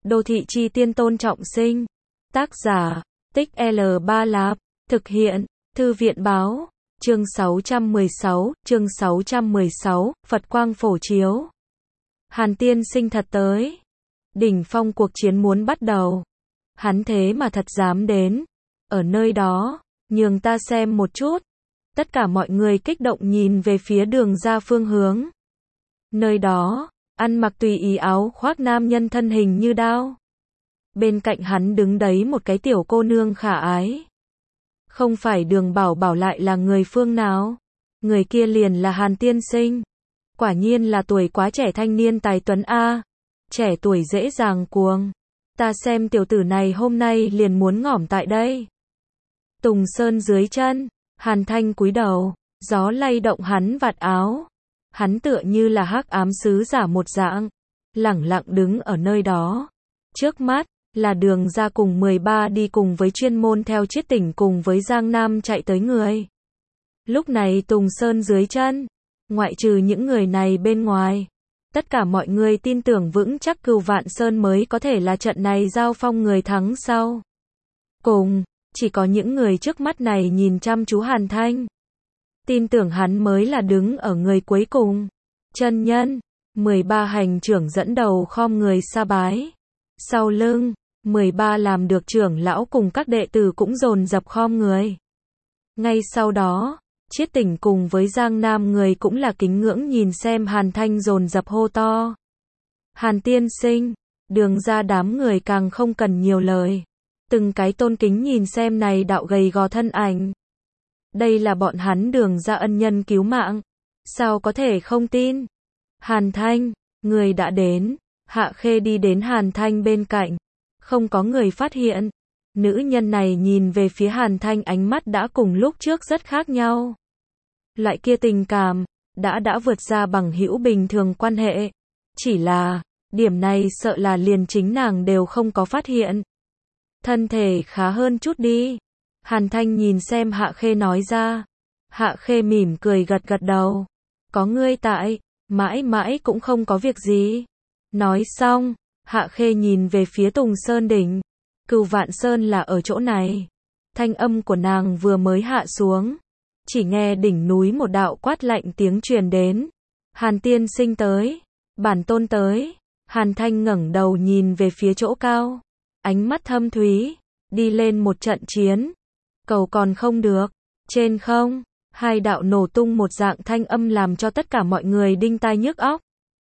Đô thị chi tiên Tôn Trọng Sinh. Tác giả, Tích L3 Lạp. Thực hiện, Thư viện báo. Chương 616, Phật quang phổ chiếu. Hàn tiên sinh thật tới. Đỉnh phong cuộc chiến muốn bắt đầu. Hắn thế mà thật dám đến. Ở nơi đó, nhường ta xem một chút. Tất cả mọi người kích động nhìn về phía đường ra phương hướng. Nơi đó, ăn mặc tùy ý áo khoác nam nhân thân hình như đao. Bên cạnh hắn đứng đấy một cái tiểu cô nương khả ái. Không phải Đường Bảo Bảo lại là người phương nào? Người kia liền là Hàn tiên sinh. Quả nhiên là tuổi quá trẻ thanh niên tài tuấn a. Trẻ tuổi dễ dàng cuồng. Ta xem tiểu tử này hôm nay liền muốn ngỏm tại đây. Tùng Sơn dưới chân, Hàn Thanh cúi đầu, gió lay động hắn vạt áo. Hắn tựa như là hắc ám sứ giả một dạng, lẳng lặng đứng ở nơi đó. Trước mắt là Đường ra cùng 13 đi cùng với chuyên môn theo Chiết Tỉnh cùng với Giang Nam chạy tới người. Lúc này Tùng Sơn dưới chân, ngoại trừ những người này bên ngoài, tất cả mọi người tin tưởng vững chắc Cửu Vạn Sơn mới có thể là trận này giao phong người thắng sau. Cùng, chỉ có những người trước mắt này nhìn chăm chú Hàn Thanh. Tin tưởng hắn mới là đứng ở người cuối cùng. Chân nhân, 13 hành trưởng dẫn đầu khom người sa bái. Sau lưng, 13 làm được trưởng lão cùng các đệ tử cũng dồn dập khom người. Ngay sau đó, Chiết Tỉnh cùng với Giang Nam người cũng là kính ngưỡng nhìn xem Hàn Thanh dồn dập hô to. Hàn tiên sinh, Đường ra đám người càng không cần nhiều lời. Từng cái tôn kính nhìn xem này đạo gầy gò thân ảnh. Đây là bọn hắn Đường ra ân nhân cứu mạng. Sao có thể không tin? Hàn Thanh, người đã đến. Hạ Khê đi đến Hàn Thanh bên cạnh. Không có người phát hiện. Nữ nhân này nhìn về phía Hàn Thanh ánh mắt đã cùng lúc trước rất khác nhau. Loại kia tình cảm, đã vượt ra bằng hữu bình thường quan hệ. Chỉ là, điểm này sợ là liền chính nàng đều không có phát hiện. Thân thể khá hơn chút đi. Hàn Thanh nhìn xem Hạ Khê nói ra. Hạ Khê mỉm cười gật gật đầu. Có ngươi tại, mãi mãi cũng không có việc gì. Nói xong, Hạ Khê nhìn về phía Tùng Sơn đỉnh. Cửu Vạn Sơn là ở chỗ này. Thanh âm của nàng vừa mới hạ xuống. Chỉ nghe đỉnh núi một đạo quát lạnh tiếng truyền đến. Hàn tiên sinh tới. Bản tôn tới. Hàn Thanh ngẩng đầu nhìn về phía chỗ cao. Ánh mắt thâm thúy. Đi lên một trận chiến. Cầu còn không được. Trên không, hai đạo nổ tung một dạng thanh âm làm cho tất cả mọi người đinh tai nhức óc.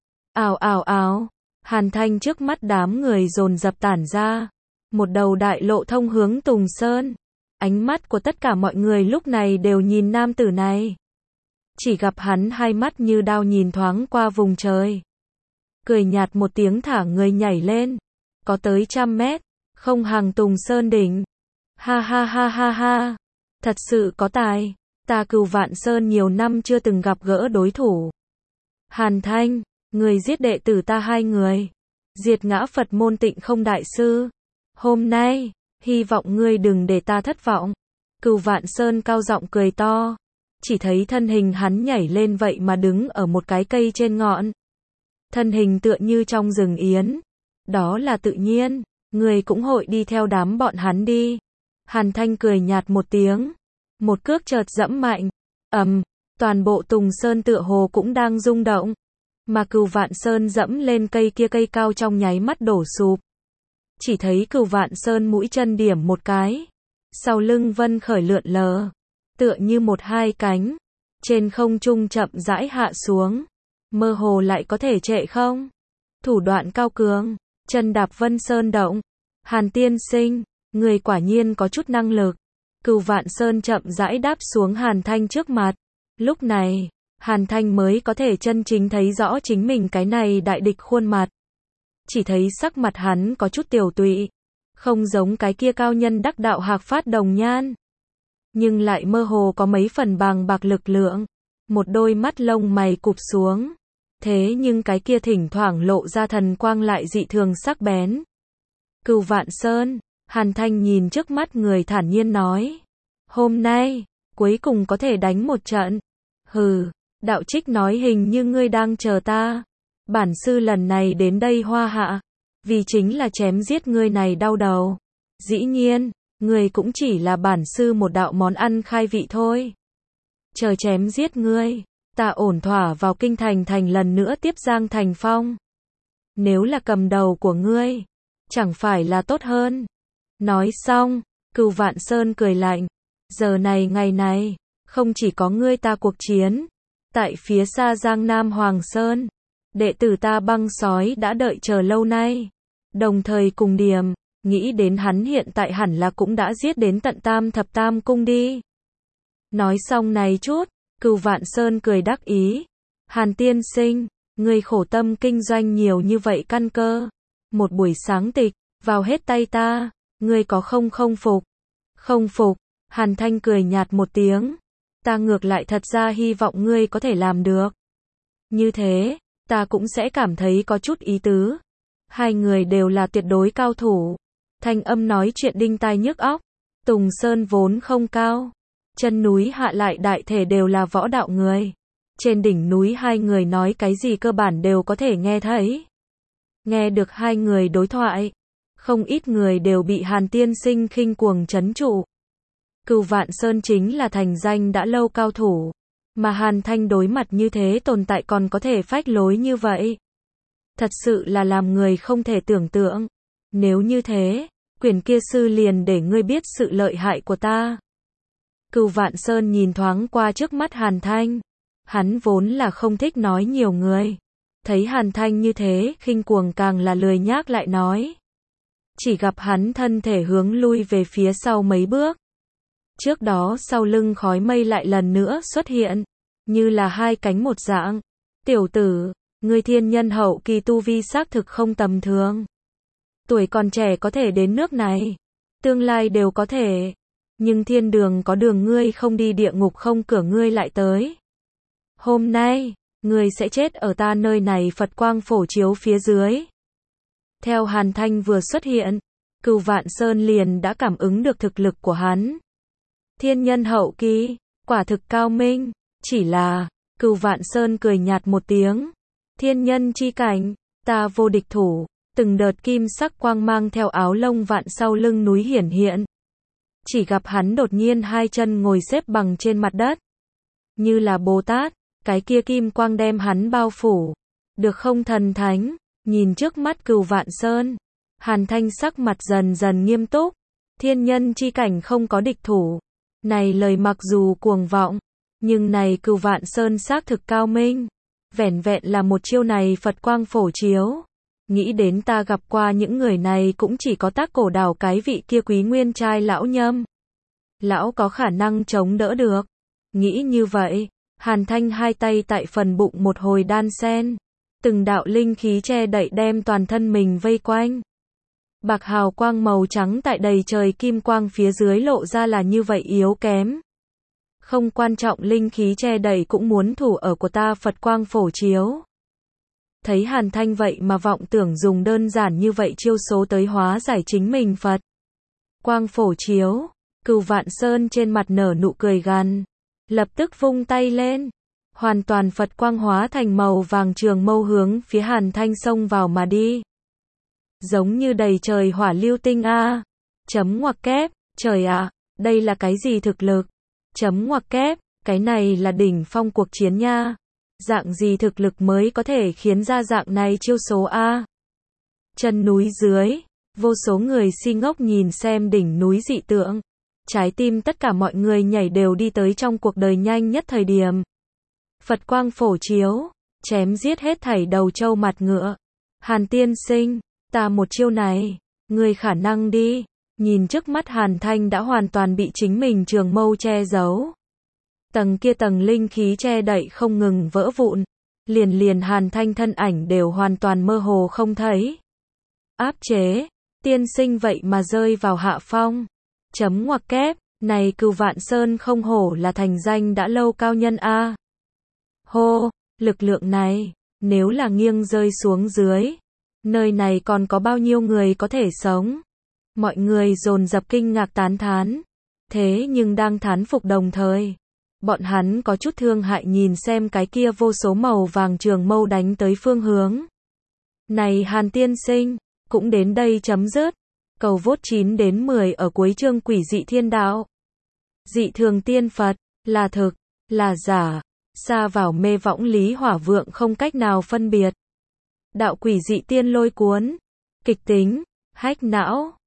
Ào ào ào. Hàn Thanh trước mắt đám người dồn dập tản ra. Một đầu đại lộ thông hướng Tùng Sơn. Ánh mắt của tất cả mọi người lúc này đều nhìn nam tử này. Chỉ gặp hắn hai mắt như đao nhìn thoáng qua vùng trời. Cười nhạt một tiếng thả người nhảy lên. Có tới 100 mét, không hàng Tùng Sơn đỉnh. Ha ha ha ha ha. Thật sự có tài. Ta Cửu Vạn Sơn nhiều năm chưa từng gặp gỡ đối thủ. Hàn Thanh, người giết đệ tử ta 2 người. Diệt ngã Phật môn Tịnh Không đại sư. Hôm nay, hy vọng ngươi đừng để ta thất vọng. Cửu Vạn Sơn cao giọng cười to. Chỉ thấy thân hình hắn nhảy lên vậy mà đứng ở một cái cây trên ngọn. Thân hình tựa như trong rừng yến. Đó là tự nhiên, người cũng hội đi theo đám bọn hắn đi. Hàn Thanh cười nhạt một tiếng. Một cước chợt dẫm mạnh. Toàn bộ Tùng Sơn tựa hồ cũng đang rung động. Mà Cửu Vạn Sơn dẫm lên cây kia cây cao trong nháy mắt đổ sụp. Chỉ thấy Cửu Vạn Sơn mũi chân điểm một cái. Sau lưng vân khởi lượn lờ. Tựa như một hai cánh. Trên không trung chậm rãi hạ xuống. Mơ hồ lại có thể trệ không? Thủ đoạn cao cường. Chân đạp Vân Sơn động. Hàn tiên sinh, người quả nhiên có chút năng lực. Cửu Vạn Sơn chậm rãi đáp xuống Hàn Thanh trước mặt. Lúc này, Hàn Thanh mới có thể chân chính thấy rõ chính mình cái này đại địch khuôn mặt. Chỉ thấy sắc mặt hắn có chút tiểu tụy. Không giống cái kia cao nhân đắc đạo Hạc Phát Đồng Nhan. Nhưng lại mơ hồ có mấy phần bàng bạc lực lượng. Một đôi mắt lông mày cụp xuống. Thế nhưng cái kia thỉnh thoảng lộ ra thần quang lại dị thường sắc bén. Cửu Vạn Sơn, Hàn Thanh nhìn trước mắt người thản nhiên nói. Hôm nay, cuối cùng có thể đánh một trận. Hừ, đạo trích nói hình như ngươi đang chờ ta. Bản sư lần này đến đây Hoa Hạ. vì chính là chém giết ngươi này đau đầu. Dĩ nhiên, ngươi cũng chỉ là bản sư một đạo món ăn khai vị thôi. Chờ chém giết ngươi, ta ổn thỏa vào kinh thành thành lần nữa tiếp Giang Thành Phong. Nếu là cầm đầu của ngươi, chẳng phải là tốt hơn. Nói xong, Cửu Vạn Sơn cười lạnh. Giờ này ngày này, không chỉ có ngươi ta cuộc chiến. Tại phía xa Giang Nam Hoàng Sơn, đệ tử ta Băng Sói đã đợi chờ lâu nay. Đồng thời cùng Điềm, nghĩ đến hắn hiện tại hẳn là cũng đã giết đến tận Tam Thập Tam Cung đi. Nói xong này chút, Cửu Vạn Sơn cười đắc ý. Hàn tiên sinh, ngươi khổ tâm kinh doanh nhiều như vậy căn cơ. Một buổi sáng tịch, vào hết tay ta, ngươi có không phục? Không phục, Hàn Thanh cười nhạt một tiếng. Ta ngược lại thật ra hy vọng ngươi có thể làm được. Như thế, ta cũng sẽ cảm thấy có chút ý tứ. Hai người đều là tuyệt đối cao thủ. Thanh âm nói chuyện đinh tai nhức óc. Tùng Sơn vốn không cao. Chân núi hạ lại đại thể đều là võ đạo người. Trên đỉnh núi hai người nói cái gì cơ bản đều có thể nghe thấy. Nghe được hai người đối thoại. Không ít người đều bị Hàn tiên sinh khinh cuồng trấn trụ. Cửu Vạn Sơn chính là thành danh đã lâu cao thủ. Mà Hàn Thanh đối mặt như thế tồn tại còn có thể phách lối như vậy. Thật sự là làm người không thể tưởng tượng. Nếu như thế, quyền kia sư liền để ngươi biết sự lợi hại của ta. Cửu Vạn Sơn nhìn thoáng qua trước mắt Hàn Thanh. Hắn vốn là không thích nói nhiều người. Thấy Hàn Thanh như thế, khinh cuồng càng là lười nhác lại nói. Chỉ gặp hắn thân thể hướng lui về phía sau mấy bước. Trước đó sau lưng khói mây lại lần nữa xuất hiện, như là hai cánh một dạng. Tiểu tử, ngươi thiên nhân hậu kỳ tu vi xác thực không tầm thường. Tuổi còn trẻ có thể đến nước này, tương lai đều có thể. Nhưng thiên đường có đường ngươi không đi, địa ngục không cửa ngươi lại tới. Hôm nay, ngươi sẽ chết ở ta nơi này Phật quang phổ chiếu phía dưới. Theo Hàn Thanh vừa xuất hiện, Cửu Vạn Sơn liền đã cảm ứng được thực lực của hắn. Thiên nhân hậu kỳ, quả thực cao minh, chỉ là, Cửu Vạn Sơn cười nhạt một tiếng. Thiên nhân chi cảnh, ta vô địch thủ, từng đợt kim sắc quang mang theo áo lông vạn sau lưng núi hiển hiện. Chỉ gặp hắn đột nhiên hai chân ngồi xếp bằng trên mặt đất. Như là Bồ Tát, cái kia kim quang đem hắn bao phủ. Được không thần thánh, nhìn trước mắt Cửu Vạn Sơn. Hàn Thanh sắc mặt dần dần nghiêm túc. Thiên nhân chi cảnh không có địch thủ. Này lời mặc dù cuồng vọng, nhưng này Cửu Vạn Sơn xác thực cao minh. Vẻn vẹn là một chiêu này Phật quang phổ chiếu. Nghĩ đến ta gặp qua những người này cũng chỉ có Tác Cổ Đảo cái vị kia Quý Nguyên trai lão Nhâm. Lão có khả năng chống đỡ được. Nghĩ như vậy, Hàn Thanh hai tay tại phần bụng một hồi đan sen. Từng đạo linh khí che đậy đem toàn thân mình vây quanh. Bạc hào quang màu trắng tại đầy trời kim quang phía dưới lộ ra là như vậy yếu kém. Không quan trọng linh khí che đậy cũng muốn thủ ở của ta Phật quang phổ chiếu. Thấy Hàn Thanh vậy mà vọng tưởng dùng đơn giản như vậy chiêu số tới hóa giải chính mình Phật quang phổ chiếu. Cửu Vạn Sơn trên mặt nở nụ cười gằn, lập tức vung tay lên. Hoàn toàn Phật quang hóa thành màu vàng trường mâu hướng phía Hàn Thanh xông vào mà đi. Giống như đầy trời hỏa lưu tinh a. Chấm ngoặc kép, trời ạ, đây là cái gì thực lực? Chấm ngoặc kép, cái này là đỉnh phong cuộc chiến nha. Dạng gì thực lực mới có thể khiến ra dạng này chiêu số a? Chân núi dưới, vô số người si ngốc nhìn xem đỉnh núi dị tượng. Trái tim tất cả mọi người nhảy đều đi tới trong cuộc đời nhanh nhất thời điểm. Phật quang phổ chiếu, chém giết hết thảy đầu trâu mặt ngựa. Hàn tiên sinh, ta một chiêu này, ngươi khả năng đi. Nhìn trước mắt Hàn Thanh đã hoàn toàn bị chính mình trường mâu che giấu. Tầng kia tầng linh khí che đậy không ngừng vỡ vụn. Liền Hàn Thanh thân ảnh đều hoàn toàn mơ hồ không thấy. Áp chế, tiên sinh vậy mà rơi vào hạ phong. Chấm ngoặc kép, này Cửu Vạn Sơn không hổ là thành danh đã lâu cao nhân a. Hô, lực lượng này, nếu là nghiêng rơi xuống dưới, nơi này còn có bao nhiêu người có thể sống? Mọi người dồn dập kinh ngạc tán thán. Thế nhưng đang thán phục đồng thời, bọn hắn có chút thương hại nhìn xem cái kia vô số màu vàng trường mâu đánh tới phương hướng. Này Hàn tiên sinh, cũng đến đây chấm dứt. Cầu vote 9 đến 10 ở cuối chương Quỷ dị thiên đạo. Dị thường tiên Phật, là thực, là giả, sa vào mê võng Lý Hỏa Vượng không cách nào phân biệt. Đạo quỷ dị tiên lôi cuốn, kịch tính, hack não.